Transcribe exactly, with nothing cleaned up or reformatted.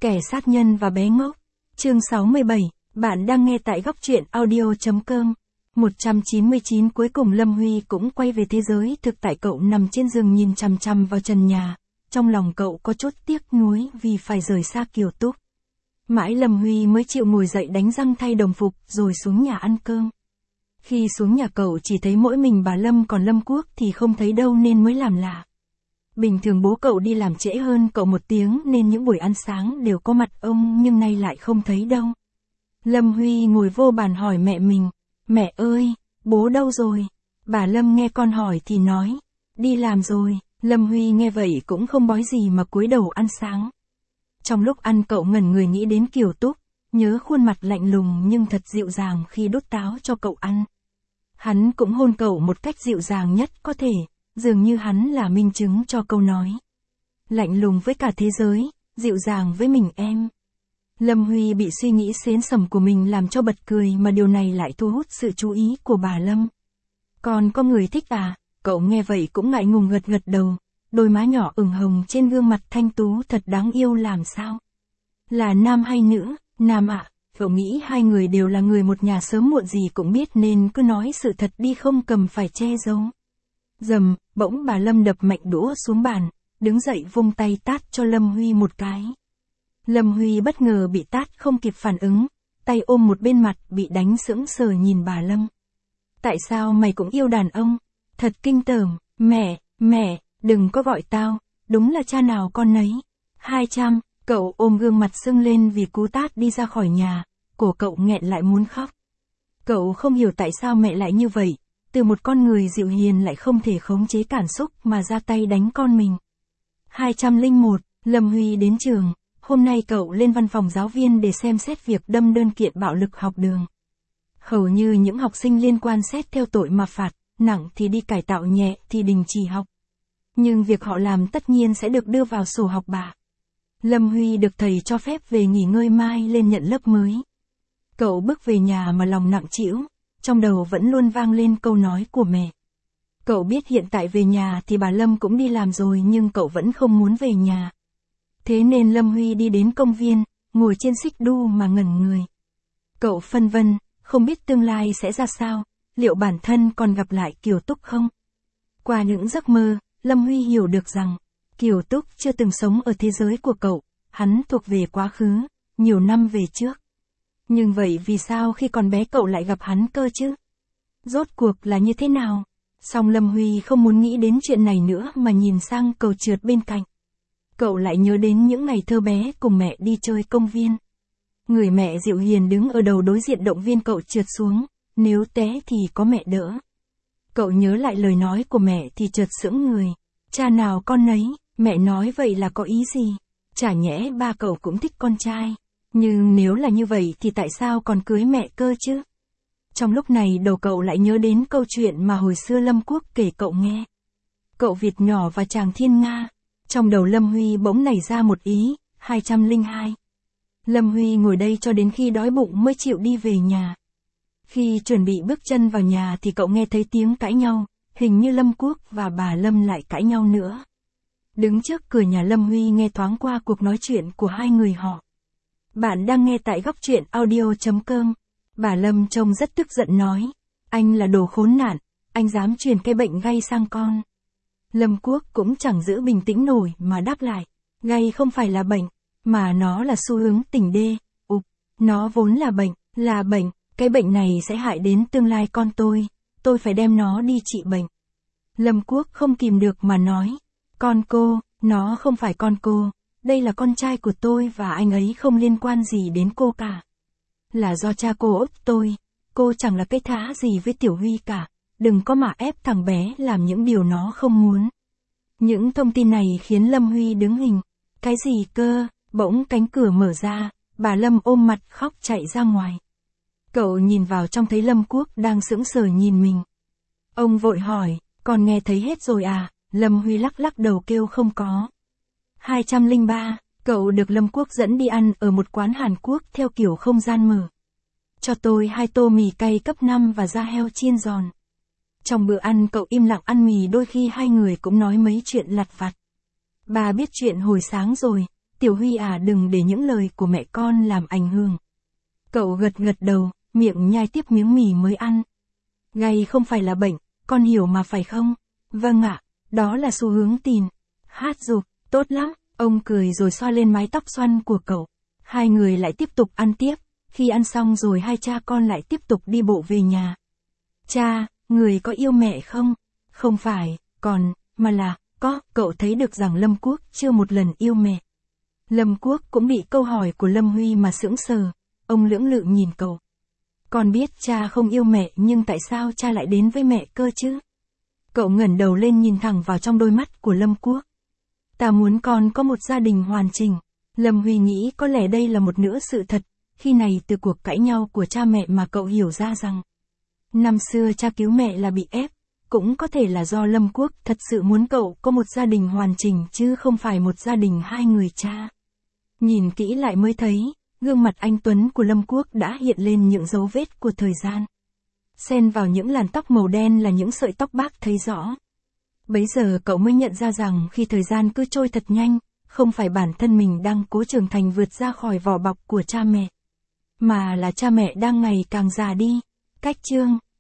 Kẻ sát nhân và bé ngốc. Chương sáu mươi bảy, bạn đang nghe tại góc truyện audio.com. một trăm chín mươi chín Cuối cùng Lâm Huy cũng quay về thế giới thực tại. Cậu nằm trên giường nhìn chằm chằm vào trần nhà. Trong lòng cậu có chút tiếc nuối vì phải rời xa Kiều Túc. Mãi Lâm Huy mới chịu ngồi dậy đánh răng thay đồng phục rồi xuống nhà ăn cơm. Khi xuống nhà cậu chỉ thấy mỗi mình bà Lâm, còn Lâm Quốc thì không thấy đâu nên mới làm lạ. Bình thường bố cậu đi làm trễ hơn cậu một tiếng nên những buổi ăn sáng đều có mặt ông, nhưng nay lại không thấy đâu. Lâm Huy ngồi vô bàn hỏi mẹ mình, mẹ ơi, bố đâu rồi? Bà Lâm nghe con hỏi thì nói, đi làm rồi. Lâm Huy nghe vậy cũng không bói gì mà cúi đầu ăn sáng. Trong lúc ăn cậu ngẩn người nghĩ đến Kiều Túc, nhớ khuôn mặt lạnh lùng nhưng thật dịu dàng khi đút táo cho cậu ăn. Hắn cũng hôn cậu một cách dịu dàng nhất có thể, dường như hắn là minh chứng cho câu nói. Lạnh lùng với cả thế giới, dịu dàng với mình em. Lâm Huy bị suy nghĩ xến sẩm của mình làm cho bật cười, mà điều này lại thu hút sự chú ý của bà Lâm. Còn có người thích à? Cậu nghe vậy cũng ngại ngùng gật gật đầu, đôi má nhỏ ửng hồng trên gương mặt thanh tú thật đáng yêu làm sao. Là nam hay nữ? Nam ạ. Cậu nghĩ hai người đều là người một nhà, sớm muộn gì cũng biết nên cứ nói sự thật đi, không cầm phải che giấu. Dầm, bỗng bà Lâm đập mạnh đũa xuống bàn, đứng dậy vung tay tát cho Lâm Huy một cái. Lâm Huy bất ngờ bị tát không kịp phản ứng, tay ôm một bên mặt bị đánh sững sờ nhìn bà Lâm. Tại sao mày cũng yêu đàn ông? Thật kinh tởm. Mẹ, mẹ, đừng có gọi tao, đúng là cha nào con nấy. Hai trăm, cậu ôm gương mặt sưng lên vì cú tát đi ra khỏi nhà, cổ cậu nghẹn lại muốn khóc. Cậu không hiểu tại sao mẹ lại như vậy, từ một con người dịu hiền lại không thể khống chế cảm xúc mà ra tay đánh con mình. hai không một, Lâm Huy đến trường. Hôm nay cậu lên văn phòng giáo viên để xem xét việc đâm đơn kiện bạo lực học đường. Hầu như những học sinh liên quan xét theo tội mà phạt, nặng thì đi cải tạo, nhẹ thì đình chỉ học. Nhưng việc họ làm tất nhiên sẽ được đưa vào sổ học bạ. Lâm Huy được thầy cho phép về nghỉ ngơi, mai lên nhận lớp mới. Cậu bước về nhà mà lòng nặng trĩu, trong đầu vẫn luôn vang lên câu nói của mẹ. Cậu biết hiện tại về nhà thì bà Lâm cũng đi làm rồi, nhưng cậu vẫn không muốn về nhà. Thế nên Lâm Huy đi đến công viên, ngồi trên xích đu mà ngẩn người. Cậu phân vân, không biết tương lai sẽ ra sao, liệu bản thân còn gặp lại Kiều Túc không? Qua những giấc mơ, Lâm Huy hiểu được rằng, Kiều Túc chưa từng sống ở thế giới của cậu, hắn thuộc về quá khứ, nhiều năm về trước. Nhưng vậy vì sao khi còn bé cậu lại gặp hắn cơ chứ? Rốt cuộc là như thế nào? Song Lâm Huy không muốn nghĩ đến chuyện này nữa mà nhìn sang cầu trượt bên cạnh. Cậu lại nhớ đến những ngày thơ bé cùng mẹ đi chơi công viên. Người mẹ dịu hiền đứng ở đầu đối diện động viên cậu trượt xuống, nếu té thì có mẹ đỡ. Cậu nhớ lại lời nói của mẹ thì chợt sững người. Cha nào con nấy, mẹ nói vậy là có ý gì? Chả nhẽ ba cậu cũng thích con trai. Nhưng nếu là như vậy thì tại sao còn cưới mẹ cơ chứ? Trong lúc này đầu cậu lại nhớ đến câu chuyện mà hồi xưa Lâm Quốc kể cậu nghe. Cậu Việt nhỏ và chàng Thiên Nga. Trong đầu Lâm Huy bỗng nảy ra một ý. hai không hai. Lâm Huy ngồi đây cho đến khi đói bụng mới chịu đi về nhà. Khi chuẩn bị bước chân vào nhà thì cậu nghe thấy tiếng cãi nhau, hình như Lâm Quốc và bà Lâm lại cãi nhau nữa. Đứng trước cửa nhà, Lâm Huy nghe thoáng qua cuộc nói chuyện của hai người họ. Bạn đang nghe tại góc truyện audio.com. Bà Lâm trông rất tức giận nói, anh là đồ khốn nạn, anh dám truyền cái bệnh gay sang con. Lâm Quốc cũng chẳng giữ bình tĩnh nổi mà đáp lại, gay không phải là bệnh, mà nó là xu hướng tình đê. Ục, nó vốn là bệnh, là bệnh, cái bệnh này sẽ hại đến tương lai con tôi, tôi phải đem nó đi trị bệnh. Lâm Quốc không kìm được mà nói, con cô, nó không phải con cô, đây là con trai của tôi và anh ấy không liên quan gì đến cô cả. Là do cha cô ốp tôi, cô chẳng là cái thá gì với Tiểu Huy cả, đừng có mà ép thằng bé làm những điều nó không muốn. Những thông tin này khiến Lâm Huy đứng hình. Cái gì cơ? Bỗng cánh cửa mở ra, bà Lâm ôm mặt khóc chạy ra ngoài. Cậu nhìn vào trong thấy Lâm Quốc đang sững sờ nhìn mình. Ông vội hỏi, con nghe thấy hết rồi à? Lâm Huy lắc lắc đầu kêu không có. hai không ba, cậu được Lâm Quốc dẫn đi ăn ở một quán Hàn Quốc theo kiểu không gian mở. Cho tôi hai tô mì cay cấp năm và da heo chiên giòn. Trong bữa ăn cậu im lặng ăn mì, đôi khi hai người cũng nói mấy chuyện lặt vặt. Bà biết chuyện hồi sáng rồi, Tiểu Huy à, đừng để những lời của mẹ con làm ảnh hưởng. Cậu gật gật đầu, miệng nhai tiếp miếng mì mới ăn. Gay không phải là bệnh, con hiểu mà phải không? Vâng ạ, đó là xu hướng teen. Hát dục, tốt lắm, ông cười rồi xoa lên mái tóc xoăn của cậu. Hai người lại tiếp tục ăn tiếp, khi ăn xong rồi hai cha con lại tiếp tục đi bộ về nhà. Cha, người có yêu mẹ không? Không phải, còn, mà là, có, cậu thấy được rằng Lâm Quốc chưa một lần yêu mẹ. Lâm Quốc cũng bị câu hỏi của Lâm Huy mà sững sờ, ông lưỡng lự nhìn cậu. Con biết cha không yêu mẹ nhưng tại sao cha lại đến với mẹ cơ chứ? Cậu ngẩng đầu lên nhìn thẳng vào trong đôi mắt của Lâm Quốc. Ta muốn con có một gia đình hoàn chỉnh. Lâm Huy nghĩ có lẽ đây là một nửa sự thật, khi này từ cuộc cãi nhau của cha mẹ mà cậu hiểu ra rằng năm xưa cha cứu mẹ là bị ép, cũng có thể là do Lâm Quốc thật sự muốn cậu có một gia đình hoàn chỉnh chứ không phải một gia đình hai người cha. Nhìn kỹ lại mới thấy, gương mặt anh Tuấn của Lâm Quốc đã hiện lên những dấu vết của thời gian. Xen vào những làn tóc màu đen là những sợi tóc bác thấy rõ. Bấy giờ cậu mới nhận ra rằng khi thời gian cứ trôi thật nhanh, không phải bản thân mình đang cố trưởng thành vượt ra khỏi vỏ bọc của cha mẹ, mà là cha mẹ đang ngày càng già đi. Cách chương